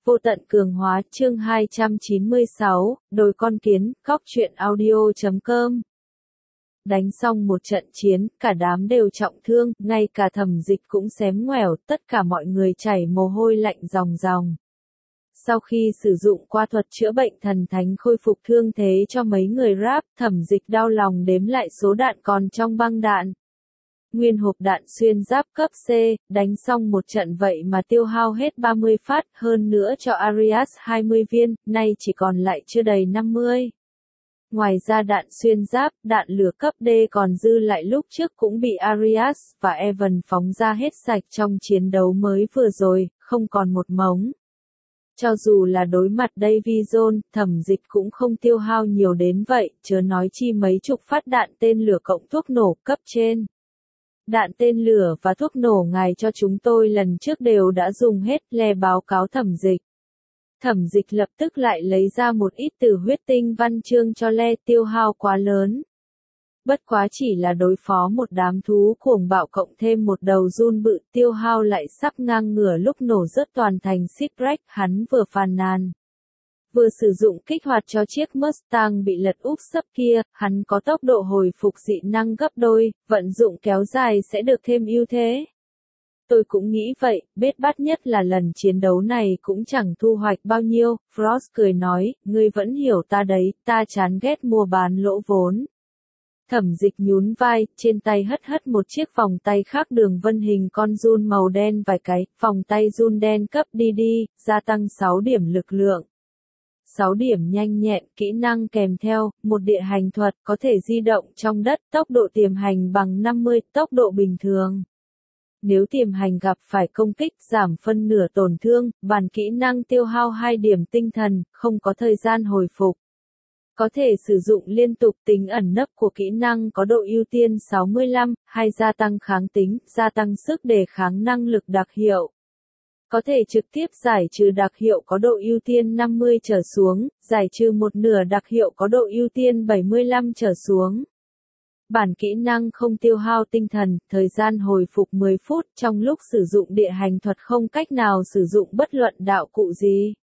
Vô tận cường hóa chương 296, đồi con kiến, góc truyện audio.com. Đánh xong một trận chiến, cả đám đều trọng thương, ngay cả Thẩm Dịch cũng xém ngoẻo, tất cả mọi người chảy mồ hôi lạnh ròng ròng. Sau khi sử dụng qua thuật chữa bệnh thần thánh khôi phục thương thế cho mấy người Rap, Thẩm Dịch đau lòng đếm lại số đạn còn trong băng đạn. Nguyên hộp đạn xuyên giáp cấp C, đánh xong một trận vậy mà tiêu hao hết 30 phát, hơn nữa cho Arias 20 viên, nay chỉ còn lại chưa đầy 50. Ngoài ra đạn xuyên giáp, đạn lửa cấp D còn dư lại lúc trước cũng bị Arias và Evan phóng ra hết sạch trong chiến đấu mới vừa rồi, không còn một mống. Cho dù là đối mặt Davy Jones, Thẩm Dịch cũng không tiêu hao nhiều đến vậy, chớ nói chi mấy chục phát đạn tên lửa cộng thuốc nổ cấp trên. Đạn tên lửa và thuốc nổ ngài cho chúng tôi lần trước đều đã dùng hết, Le báo cáo Thẩm Dịch. Thẩm Dịch lập tức lại lấy ra một ít từ huyết tinh văn chương cho Le, tiêu hao quá lớn. Bất quá chỉ là đối phó một đám thú cuồng bạo cộng thêm một đầu giun bự, tiêu hao lại sắp ngang ngửa lúc nổ rớt toàn thành shipwreck, hắn vừa phàn nàn. Vừa sử dụng kích hoạt cho chiếc Mustang bị lật úp sấp kia, hắn có tốc độ hồi phục dị năng gấp đôi, vận dụng kéo dài sẽ được thêm ưu thế. Tôi cũng nghĩ vậy, bết bát nhất là lần chiến đấu này cũng chẳng thu hoạch bao nhiêu, Frost cười nói, ngươi vẫn hiểu ta đấy, ta chán ghét mua bán lỗ vốn. Thẩm Dịch nhún vai, trên tay hất một chiếc vòng tay khác đường vân hình con giun màu đen vài cái, vòng tay giun đen cấp DD, gia tăng 6 điểm lực lượng. 6 điểm nhanh nhẹn, kỹ năng kèm theo, một địa hành thuật có thể di động trong đất, tốc độ tiềm hành bằng 50, tốc độ bình thường. Nếu tiềm hành gặp phải công kích giảm phân nửa tổn thương, bản kỹ năng tiêu hao 2 điểm tinh thần, không có thời gian hồi phục. Có thể sử dụng liên tục, tính ẩn nấp của kỹ năng có độ ưu tiên 65, hay gia tăng kháng tính, gia tăng sức đề kháng năng lực đặc hiệu. Có thể trực tiếp giải trừ đặc hiệu có độ ưu tiên 50 trở xuống, giải trừ một nửa đặc hiệu có độ ưu tiên 75 trở xuống. Bản kỹ năng không tiêu hao tinh thần, thời gian hồi phục 10 phút, trong lúc sử dụng địa hành thuật không cách nào sử dụng bất luận đạo cụ gì.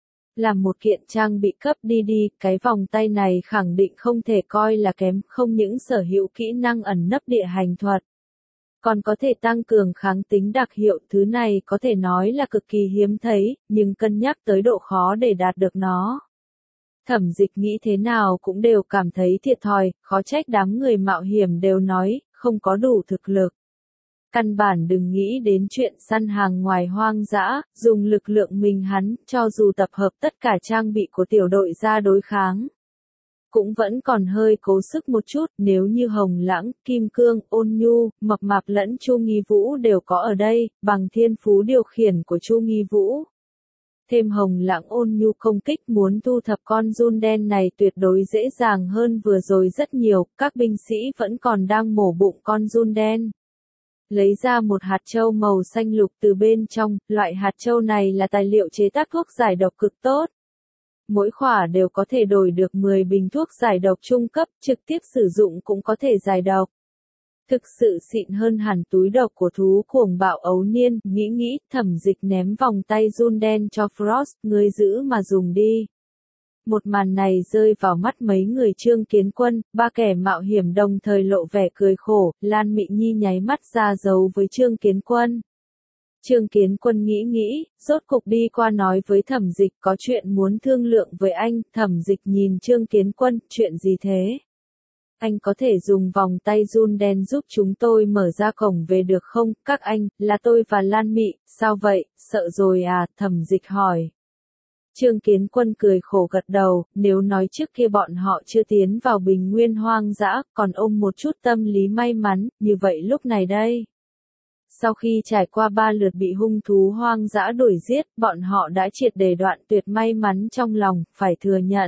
Làm một kiện trang bị cấp DD, cái vòng tay này khẳng định không thể coi là kém, không những sở hữu kỹ năng ẩn nấp địa hành thuật. Còn có thể tăng cường kháng tính đặc hiệu, thứ này có thể nói là cực kỳ hiếm thấy, nhưng cân nhắc tới độ khó để đạt được nó. Thẩm Dịch nghĩ thế nào cũng đều cảm thấy thiệt thòi, khó trách đám người mạo hiểm đều nói, không có đủ thực lực. Căn bản đừng nghĩ đến chuyện săn hàng ngoài hoang dã, dùng lực lượng mình hắn, cho dù tập hợp tất cả trang bị của tiểu đội ra đối kháng. Cũng vẫn còn hơi cố sức một chút, nếu như Hồng Lãng, Kim Cương, Ôn Nhu, Mập Mạp lẫn Chu Nghi Vũ đều có ở đây, bằng thiên phú điều khiển của Chu Nghi Vũ. Thêm Hồng Lãng Ôn Nhu công kích muốn thu thập con giun đen này tuyệt đối dễ dàng hơn vừa rồi rất nhiều, các binh sĩ vẫn còn đang mổ bụng con giun đen. Lấy ra một hạt châu màu xanh lục từ bên trong, loại hạt châu này là tài liệu chế tác thuốc giải độc cực tốt. Mỗi khỏa đều có thể đổi được 10 bình thuốc giải độc trung cấp, trực tiếp sử dụng cũng có thể giải độc. Thực sự xịn hơn hẳn túi độc của thú cuồng bạo ấu niên, nghĩ, Thẩm Dịch ném vòng tay giun đen cho Frost, ngươi giữ mà dùng đi. Một màn này rơi vào mắt mấy người Trương Kiến Quân, ba kẻ mạo hiểm đồng thời lộ vẻ cười khổ, Lan Mị Nhi nháy mắt ra dấu với Trương Kiến Quân. Trương Kiến Quân nghĩ, rốt cục đi qua nói với Thẩm Dịch có chuyện muốn thương lượng với anh, Thẩm Dịch nhìn Trương Kiến Quân, chuyện gì thế? Anh có thể dùng vòng tay giun đen giúp chúng tôi mở ra cổng về được không? Các anh, là tôi và Lan Mị, sao vậy, sợ rồi à? Thẩm Dịch hỏi. Trương Kiến Quân cười khổ gật đầu, nếu nói trước kia bọn họ chưa tiến vào bình nguyên hoang dã, còn ôm một chút tâm lý may mắn, như vậy lúc này đây. Sau khi trải qua 3 lượt bị hung thú hoang dã đuổi giết, bọn họ đã triệt để đoạn tuyệt may mắn trong lòng, phải thừa nhận.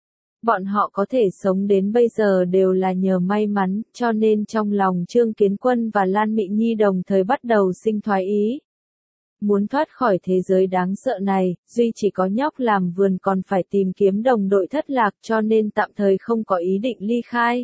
Bọn họ có thể sống đến bây giờ đều là nhờ may mắn, cho nên trong lòng Trương Kiến Quân và Lan Mị Nhi đồng thời bắt đầu sinh thoái ý. Muốn thoát khỏi thế giới đáng sợ này, duy chỉ có nhóc làm vườn còn phải tìm kiếm đồng đội thất lạc cho nên tạm thời không có ý định ly khai.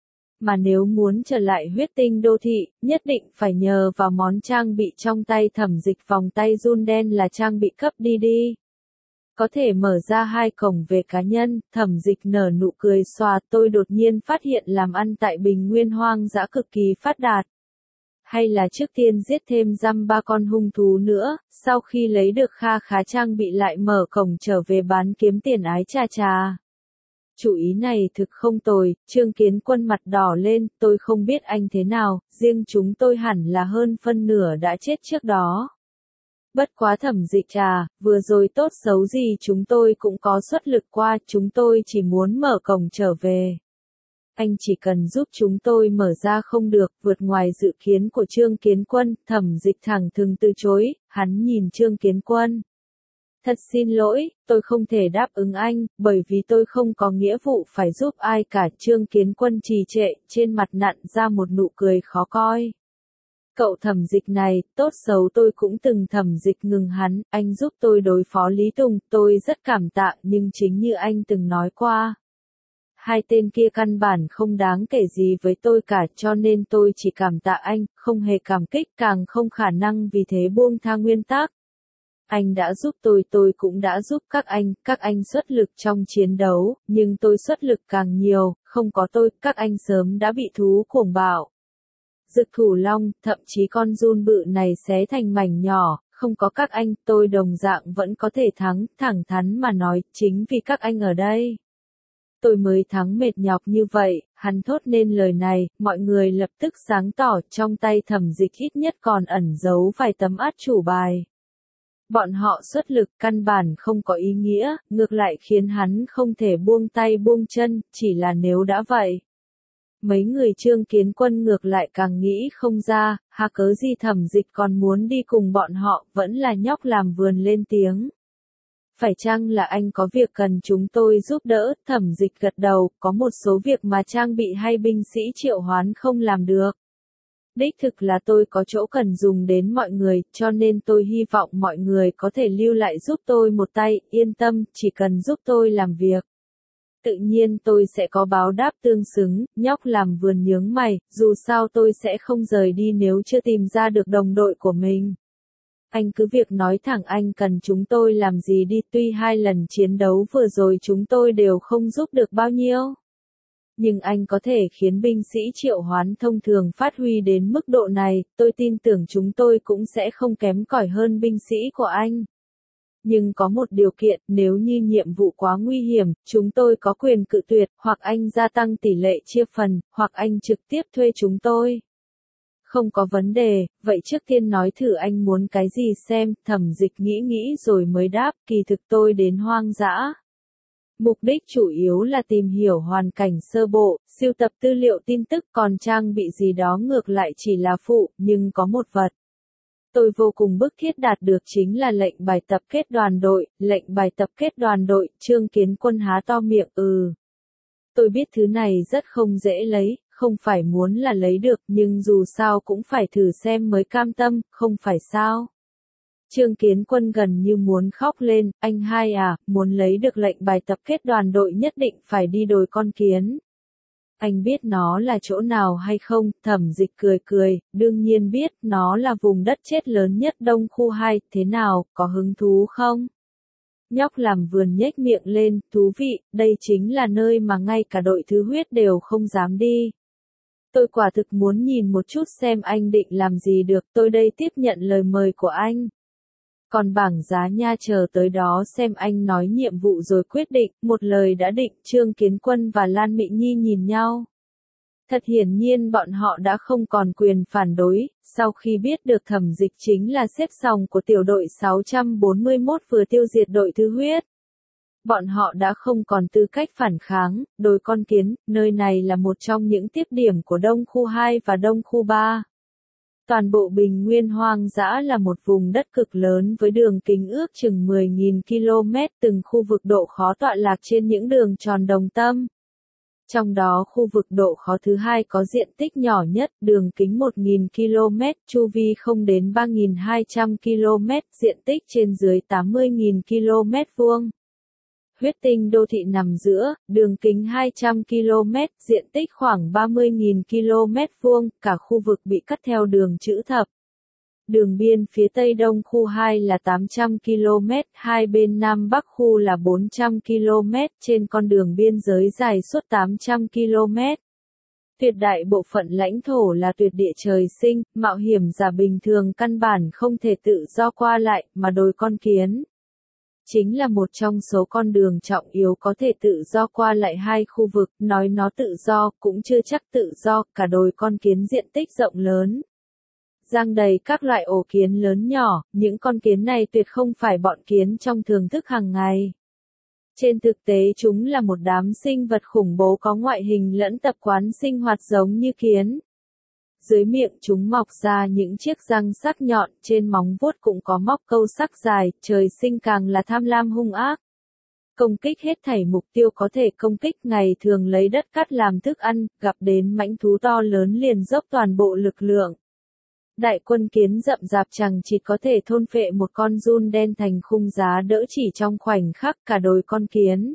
Mà nếu muốn trở lại huyết tinh đô thị, nhất định phải nhờ vào món trang bị trong tay Thẩm Dịch, vòng tay giun đen là trang bị cấp DD. có thể mở ra 2 cổng về cá nhân, Thẩm Dịch nở nụ cười xòa, tôi đột nhiên phát hiện làm ăn tại Bình Nguyên hoang dã cực kỳ phát đạt. Hay là trước tiên giết thêm dăm ba con hung thú nữa, sau khi lấy được kha khá trang bị lại mở cổng trở về bán kiếm tiền ái chà chà. Chủ ý này thực không tồi, Trương Kiến Quân mặt đỏ lên, tôi không biết anh thế nào, riêng chúng tôi hẳn là hơn phân nửa đã chết trước đó. Bất quá Thẩm Dịch vừa rồi tốt xấu gì chúng tôi cũng có xuất lực qua, chúng tôi chỉ muốn mở cổng trở về. Anh chỉ cần giúp chúng tôi mở ra không được, vượt ngoài dự kiến của Trương Kiến Quân, Thẩm Dịch thẳng thừng từ chối, hắn nhìn Trương Kiến Quân. Thật xin lỗi, tôi không thể đáp ứng anh, bởi vì tôi không có nghĩa vụ phải giúp ai cả. Trương Kiến Quân trì trệ, trên mặt nặn ra một nụ cười khó coi. Cậu Thẩm Dịch này, tốt xấu tôi cũng từng Thẩm Dịch ngừng hắn, anh giúp tôi đối phó Lý Tùng, tôi rất cảm tạ, nhưng chính như anh từng nói qua. 2 tên kia căn bản không đáng kể gì với tôi cả, cho nên tôi chỉ cảm tạ anh, không hề cảm kích, càng không khả năng vì thế buông tha nguyên tắc. Anh đã giúp tôi cũng đã giúp các anh xuất lực trong chiến đấu, nhưng tôi xuất lực càng nhiều, không có tôi, các anh sớm đã bị thú cuồng bạo. Dực Thủ Long, thậm chí con giun bự này xé thành mảnh nhỏ, không có các anh, tôi đồng dạng vẫn có thể thắng, thẳng thắn mà nói, chính vì các anh ở đây. Tôi mới thắng mệt nhọc như vậy, hắn thốt nên lời này, mọi người lập tức sáng tỏ, trong tay Thẩm Dịch ít nhất còn ẩn giấu vài tấm át chủ bài. Bọn họ xuất lực căn bản không có ý nghĩa, ngược lại khiến hắn không thể buông tay buông chân, chỉ là nếu đã vậy. Mấy người Trương Kiến Quân ngược lại càng nghĩ không ra, cớ gì Thẩm Dịch còn muốn đi cùng bọn họ, vẫn là nhóc làm vườn lên tiếng. Phải chăng là anh có việc cần chúng tôi giúp đỡ? Thẩm Dịch gật đầu, có một số việc mà trang bị hay binh sĩ triệu hoán không làm được. Đích thực là tôi có chỗ cần dùng đến mọi người, cho nên tôi hy vọng mọi người có thể lưu lại giúp tôi một tay, yên tâm, chỉ cần giúp tôi làm việc. Tự nhiên tôi sẽ có báo đáp tương xứng, nhóc làm vườn nhướng mày, dù sao tôi sẽ không rời đi nếu chưa tìm ra được đồng đội của mình. Anh cứ việc nói thẳng anh cần chúng tôi làm gì đi, tuy 2 lần chiến đấu vừa rồi chúng tôi đều không giúp được bao nhiêu. Nhưng anh có thể khiến binh sĩ triệu hoán thông thường phát huy đến mức độ này, tôi tin tưởng chúng tôi cũng sẽ không kém cỏi hơn binh sĩ của anh. Nhưng có một điều kiện, nếu như nhiệm vụ quá nguy hiểm, chúng tôi có quyền cự tuyệt, hoặc anh gia tăng tỷ lệ chia phần, hoặc anh trực tiếp thuê chúng tôi. Không có vấn đề, vậy trước tiên nói thử anh muốn cái gì xem, Thẩm Dịch nghĩ rồi mới đáp, kỳ thực tôi đến hoang dã. Mục đích chủ yếu là tìm hiểu hoàn cảnh sơ bộ, sưu tập tư liệu tin tức, còn trang bị gì đó ngược lại chỉ là phụ, nhưng có một vật. Tôi vô cùng bức thiết đạt được chính là lệnh bài tập kết đoàn đội, lệnh bài tập kết đoàn đội, Trương Kiến Quân há to miệng, Tôi biết thứ này rất không dễ lấy, không phải muốn là lấy được, nhưng dù sao cũng phải thử xem mới cam tâm, không phải sao. Trương Kiến Quân gần như muốn khóc lên, anh hai muốn lấy được lệnh bài tập kết đoàn đội nhất định phải đi đồi con kiến. Anh biết nó là chỗ nào hay không? Thẩm Dịch cười, đương nhiên biết, nó là vùng đất chết lớn nhất Đông Khu 2, thế nào, có hứng thú không? Nhóc làm vườn nhếch miệng lên, thú vị, đây chính là nơi mà ngay cả đội thứ huyết đều không dám đi. Tôi quả thực muốn nhìn một chút xem anh định làm gì được, tôi đây tiếp nhận lời mời của anh. Còn bảng giá nha, chờ tới đó xem anh nói nhiệm vụ rồi quyết định, một lời đã định. Trương Kiến Quân và Lan Mị Nhi nhìn nhau. Thật hiển nhiên bọn họ đã không còn quyền phản đối, sau khi biết được Thẩm Dịch chính là xếp sòng của tiểu đội 641 vừa tiêu diệt đội thứ huyết. Bọn họ đã không còn tư cách phản kháng, đồi con kiến, nơi này là một trong những tiếp điểm của Đông Khu 2 và Đông Khu 3. Toàn bộ Bình Nguyên hoang dã là một vùng đất cực lớn với đường kính ước chừng 10.000 km, từng khu vực độ khó tọa lạc trên những đường tròn đồng tâm. Trong đó khu vực độ khó thứ 2 có diện tích nhỏ nhất, đường kính 1.000 km, chu vi không đến 3.200 km, diện tích trên dưới 80.000 km vuông. Huyết tinh đô thị nằm giữa, đường kính 200 km, diện tích khoảng 30.000 km vuông, cả khu vực bị cắt theo đường chữ thập. Đường biên phía tây đông khu 2 là 800 km, hai bên nam bắc khu là 400 km, trên con đường biên giới dài suốt 800 km. Tuyệt đại bộ phận lãnh thổ là tuyệt địa trời sinh, mạo hiểm giả bình thường căn bản không thể tự do qua lại, mà đồi con kiến chính là một trong số con đường trọng yếu có thể tự do qua lại hai khu vực, nói nó tự do, cũng chưa chắc tự do, cả đồi con kiến diện tích rộng lớn. Giăng đầy các loại ổ kiến lớn nhỏ, những con kiến này tuyệt không phải bọn kiến trong thưởng thức hàng ngày. Trên thực tế chúng là một đám sinh vật khủng bố có ngoại hình lẫn tập quán sinh hoạt giống như kiến. Dưới miệng chúng mọc ra những chiếc răng sắc nhọn, trên móng vuốt cũng có móc câu sắc dài, trời sinh càng là tham lam hung ác. Công kích hết thảy mục tiêu có thể công kích, ngày thường lấy đất cát làm thức ăn, gặp đến mãnh thú to lớn liền dốc toàn bộ lực lượng. Đại quân kiến rậm rạp chẳng chỉ có thể thôn phệ một con giun đen thành khung giá đỡ chỉ trong khoảnh khắc, cả đồi con kiến.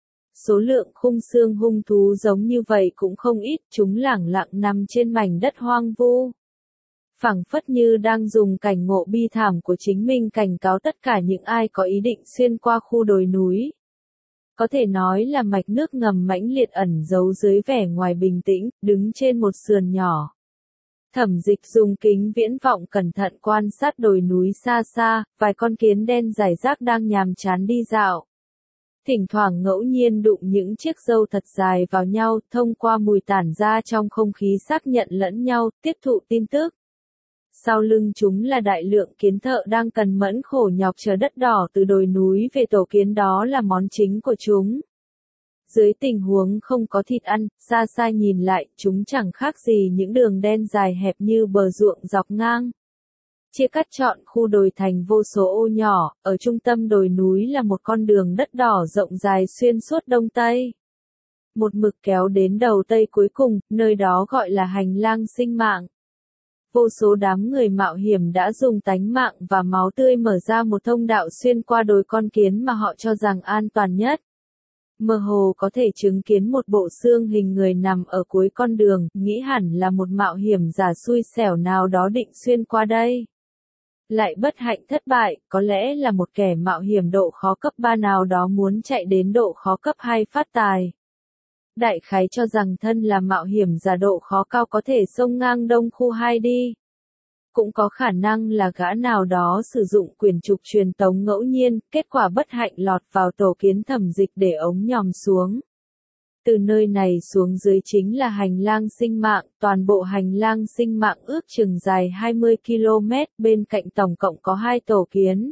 Số lượng khung xương hung thú giống như vậy cũng không ít, chúng lẳng lặng nằm trên mảnh đất hoang vu. Phảng phất như đang dùng cảnh ngộ bi thảm của chính mình cảnh cáo tất cả những ai có ý định xuyên qua khu đồi núi. Có thể nói là mạch nước ngầm mãnh liệt ẩn giấu dưới vẻ ngoài bình tĩnh, đứng trên một sườn nhỏ. Thẩm Dịch dùng kính viễn vọng cẩn thận quan sát đồi núi xa xa, vài con kiến đen rải rác đang nhàm chán đi dạo. Thỉnh thoảng ngẫu nhiên đụng những chiếc râu thật dài vào nhau, thông qua mùi tản ra trong không khí xác nhận lẫn nhau, tiếp thụ tin tức. Sau lưng chúng là đại lượng kiến thợ đang cần mẫn khổ nhọc chờ đất đỏ từ đồi núi về tổ kiến, đó là món chính của chúng. Dưới tình huống không có thịt ăn, xa xa nhìn lại, chúng chẳng khác gì những đường đen dài hẹp như bờ ruộng dọc ngang. Chia cắt trọn khu đồi thành vô số ô nhỏ, ở trung tâm đồi núi là một con đường đất đỏ rộng dài xuyên suốt đông tây. Một mực kéo đến đầu tây cuối cùng, nơi đó gọi là hành lang sinh mạng. Vô số đám người mạo hiểm đã dùng tánh mạng và máu tươi mở ra một thông đạo xuyên qua đồi con kiến mà họ cho rằng an toàn nhất. Mơ hồ có thể chứng kiến một bộ xương hình người nằm ở cuối con đường, nghĩ hẳn là một mạo hiểm giả xui xẻo nào đó định xuyên qua đây. Lại bất hạnh thất bại, có lẽ là một kẻ mạo hiểm độ khó cấp 3 nào đó muốn chạy đến độ khó cấp 2 phát tài. Đại khái cho rằng thân là mạo hiểm giả độ khó cao có thể xông ngang đông khu 2 đi. Cũng có khả năng là gã nào đó sử dụng quyền trục truyền tống ngẫu nhiên, kết quả bất hạnh lọt vào tổ kiến Thẩm Dịch để ống nhòm xuống. Từ nơi này xuống dưới chính là hành lang sinh mạng, toàn bộ hành lang sinh mạng ước chừng dài 20 km, bên cạnh tổng cộng có 2 tổ kiến.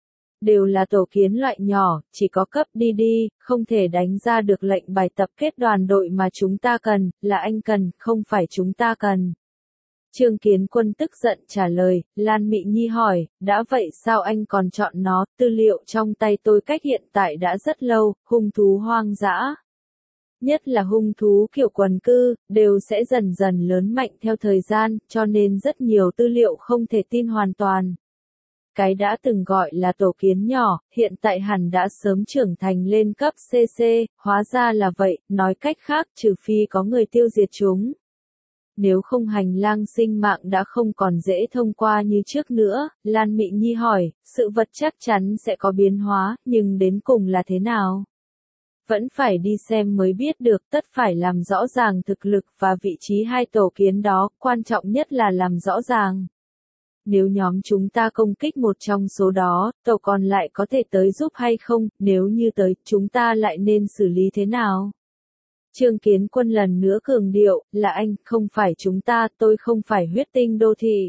Đều là tổ kiến loại nhỏ, chỉ có cấp đi, không thể đánh ra được lệnh bài tập kết đoàn đội mà chúng ta cần, là anh cần, không phải chúng ta cần. Trương Kiến Quân tức giận trả lời, Lan Mị Nhi hỏi, đã vậy sao anh còn chọn nó, tư liệu trong tay tôi cách hiện tại đã rất lâu, hung thú hoang dã. Nhất là hung thú kiểu quần cư, đều sẽ dần dần lớn mạnh theo thời gian, cho nên rất nhiều tư liệu không thể tin hoàn toàn. Cái đã từng gọi là tổ kiến nhỏ, hiện tại hẳn đã sớm trưởng thành lên cấp CC, hóa ra là vậy, nói cách khác trừ phi có người tiêu diệt chúng. Nếu không hành lang sinh mạng đã không còn dễ thông qua như trước nữa, Lan Mị Nhi hỏi, sự vật chắc chắn sẽ có biến hóa, nhưng đến cùng là thế nào? Vẫn phải đi xem mới biết được, tất phải làm rõ ràng thực lực và vị trí 2 tổ kiến đó, quan trọng nhất là làm rõ ràng. Nếu nhóm chúng ta công kích một trong số đó, tổ còn lại có thể tới giúp hay không, nếu như tới, chúng ta lại nên xử lý thế nào? Trương Kiến Quân lần nữa cường điệu, là anh, không phải chúng ta, tôi không phải huyết tinh đô thị.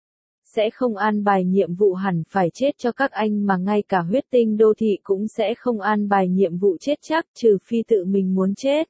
Sẽ không an bài nhiệm vụ hẳn phải chết cho các anh mà ngay cả huyết tinh đô thị cũng sẽ không an bài nhiệm vụ chết chắc, trừ phi tự mình muốn chết.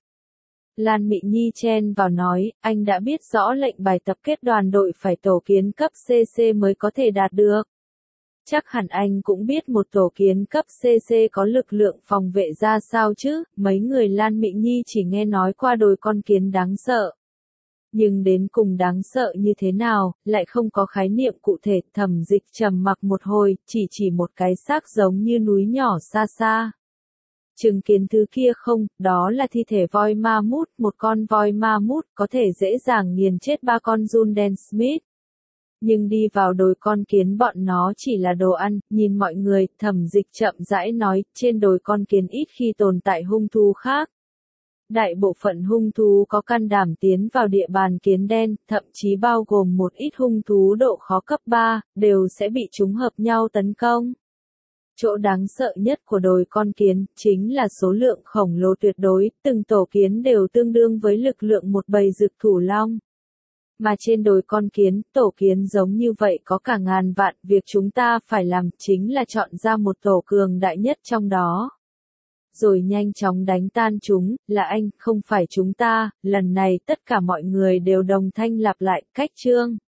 Lan Mị Nhi chen vào nói, anh đã biết rõ lệnh bài tập kết đoàn đội phải tổ kiến cấp CC mới có thể đạt được. Chắc hẳn anh cũng biết một tổ kiến cấp CC có lực lượng phòng vệ ra sao chứ, mấy người Lan Mị Nhi chỉ nghe nói qua đồi con kiến đáng sợ. Nhưng đến cùng đáng sợ như thế nào, lại không có khái niệm cụ thể. Thẩm Dịch trầm mặc một hồi, chỉ một cái xác giống như núi nhỏ xa xa. Chứng kiến thứ kia không, đó là thi thể voi ma mút, một con voi ma mút có thể dễ dàng nghiền chết 3 con giun đen Smith. Nhưng đi vào đồi con kiến bọn nó chỉ là đồ ăn, nhìn mọi người, Thẩm Dịch chậm rãi nói, trên đồi con kiến ít khi tồn tại hung thú khác. Đại bộ phận hung thú có can đảm tiến vào địa bàn kiến đen, thậm chí bao gồm một ít hung thú độ khó cấp 3, đều sẽ bị chúng hợp nhau tấn công. Chỗ đáng sợ nhất của đồi con kiến, chính là số lượng khổng lồ tuyệt đối, từng tổ kiến đều tương đương với lực lượng một bầy dực thủ long. Mà trên đồi con kiến, tổ kiến giống như vậy có cả ngàn vạn, việc chúng ta phải làm chính là chọn ra một tổ cường đại nhất trong đó. Rồi nhanh chóng đánh tan chúng, là anh, không phải chúng ta, lần này tất cả mọi người đều đồng thanh lặp lại, cách chương.